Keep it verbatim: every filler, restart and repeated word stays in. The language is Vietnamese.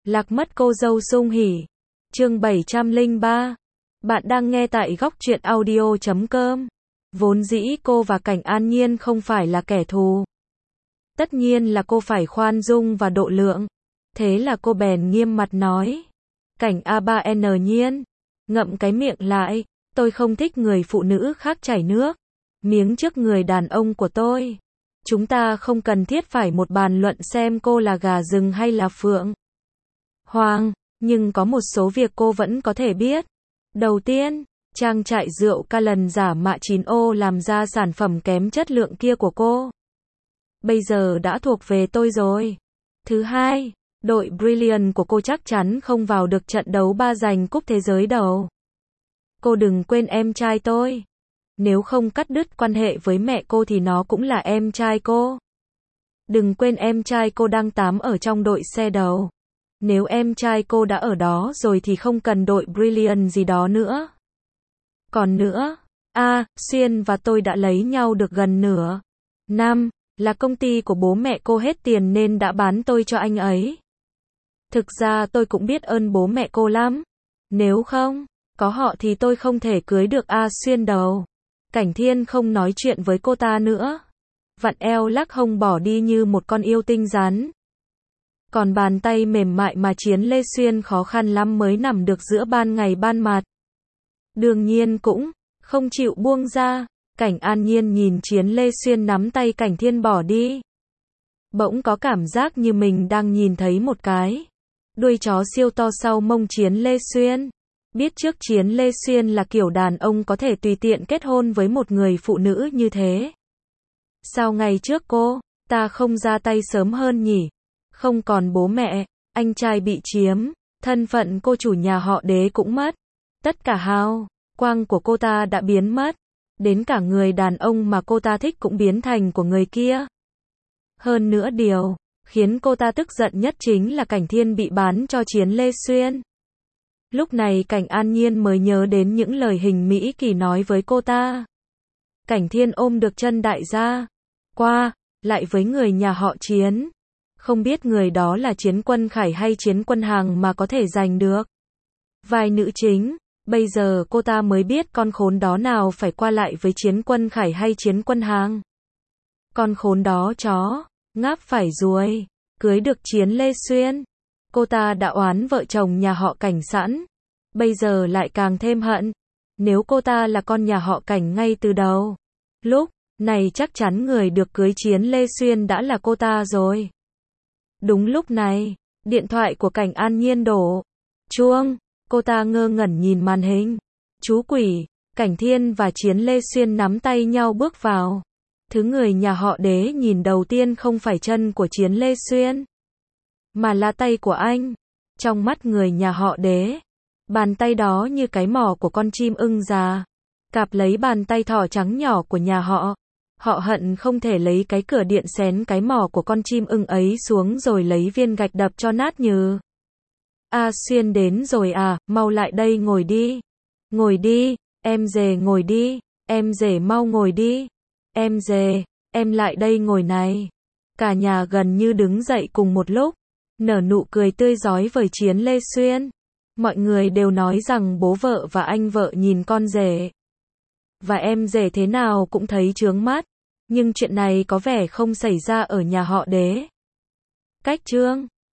Lạc mất cô dâu Sung Hỉ. Chương bảy trăm lẻ ba. Bạn đang nghe tại góc truyện audio chấm com. Vốn dĩ cô và Cảnh An Nhiên không phải là kẻ thù. Tất nhiên là cô phải khoan dung và độ lượng. Thế là cô bèn nghiêm mặt nói. Cảnh A ba N Nhiên. Ngậm cái miệng lại, tôi không thích người phụ nữ khác chảy nước miếng trước người đàn ông của tôi. Chúng ta không cần thiết phải một bàn luận xem cô là gà rừng hay là phượng hoàng, nhưng có một số việc cô vẫn có thể biết. Đầu tiên, trang trại rượu ca lần giả mạ chín ô làm ra sản phẩm kém chất lượng kia của cô bây giờ đã thuộc về tôi rồi. Thứ hai, đội Brilliant của cô chắc chắn không vào được trận đấu ba giành cúp thế giới đâu. Cô đừng quên em trai tôi. Nếu không cắt đứt quan hệ với mẹ cô thì nó cũng là em trai cô. Đừng quên em trai cô đang tám ở trong đội xe đấu. Nếu em trai cô đã ở đó rồi thì không cần đội Brilliant gì đó nữa. Còn nữa, A, Xuyên và tôi đã lấy nhau được gần nửa năm, là công ty của bố mẹ cô hết tiền nên đã bán tôi cho anh ấy. Thực ra tôi cũng biết ơn bố mẹ cô lắm. Nếu không có họ thì tôi không thể cưới được A Xuyên đâu. Cảnh Thiên không nói chuyện với cô ta nữa. Vặn eo lắc hông bỏ đi như một con yêu tinh rắn. Còn bàn tay mềm mại mà Chiến Lê Xuyên khó khăn lắm mới nằm được giữa ban ngày ban mặt. Đương nhiên cũng không chịu buông ra. Cảnh An Nhiên nhìn Chiến Lê Xuyên nắm tay Cảnh Thiên bỏ đi. Bỗng có cảm giác như mình đang nhìn thấy một cái đuôi chó siêu to sau mông Chiến Lê Xuyên. Biết trước Chiến Lê Xuyên là kiểu đàn ông có thể tùy tiện kết hôn với một người phụ nữ như thế. Sao ngày trước cô ta không ra tay sớm hơn nhỉ? Không còn bố mẹ, anh trai bị chiếm, thân phận cô chủ nhà họ Đế cũng mất. Tất cả hào quang của cô ta đã biến mất. Đến cả người đàn ông mà cô ta thích cũng biến thành của người kia. Hơn nữa điều khiến cô ta tức giận nhất chính là Cảnh Thiên bị bán cho Chiến Lê Xuyên. Lúc này Cảnh An Nhiên mới nhớ đến những lời Hình Mỹ Kỳ nói với cô ta. Cảnh Thiên ôm được chân đại gia qua lại với người nhà họ Chiến. Không biết người đó là Chiến Quân Khải hay Chiến Quân Hằng mà có thể giành được vai nữ chính. Bây giờ cô ta mới biết con khốn đó nào phải qua lại với Chiến Quân Khải hay Chiến Quân Hằng. Con khốn đó chó ngáp phải ruồi cưới được Chiến Lê Xuyên. Cô ta đã oán vợ chồng nhà họ Cảnh sẵn, bây giờ lại càng thêm hận. Nếu cô ta là con nhà họ Cảnh ngay từ đầu, lúc này chắc chắn người được cưới Chiến Lê Xuyên đã là cô ta rồi. Đúng lúc này, điện thoại của Cảnh An Nhiên đổ chuông, cô ta ngơ ngẩn nhìn màn hình. Chú quỷ, Cảnh Thiên và Chiến Lê Xuyên nắm tay nhau bước vào. Thứ người nhà họ Đế nhìn đầu tiên không phải chân của Chiến Lê Xuyên, mà là tay của anh. Trong mắt người nhà họ Đế, bàn tay đó như cái mỏ của con chim ưng già, cạp lấy bàn tay thỏ trắng nhỏ của nhà họ. Họ hận không thể lấy cái cửa điện xén cái mỏ của con chim ưng ấy xuống rồi lấy viên gạch đập cho nát nhừ. A Xuyên đến rồi à, mau lại đây ngồi đi. Ngồi đi, em dề ngồi đi, em dề mau ngồi đi. Em dề, em lại đây ngồi này. Cả nhà gần như đứng dậy cùng một lúc, nở nụ cười tươi rói với Chiến Lê Xuyên. Mọi người đều nói rằng bố vợ và anh vợ nhìn con rể và em rể thế nào cũng thấy chướng mắt, nhưng chuyện này có vẻ không xảy ra ở nhà họ Đế. Cách chương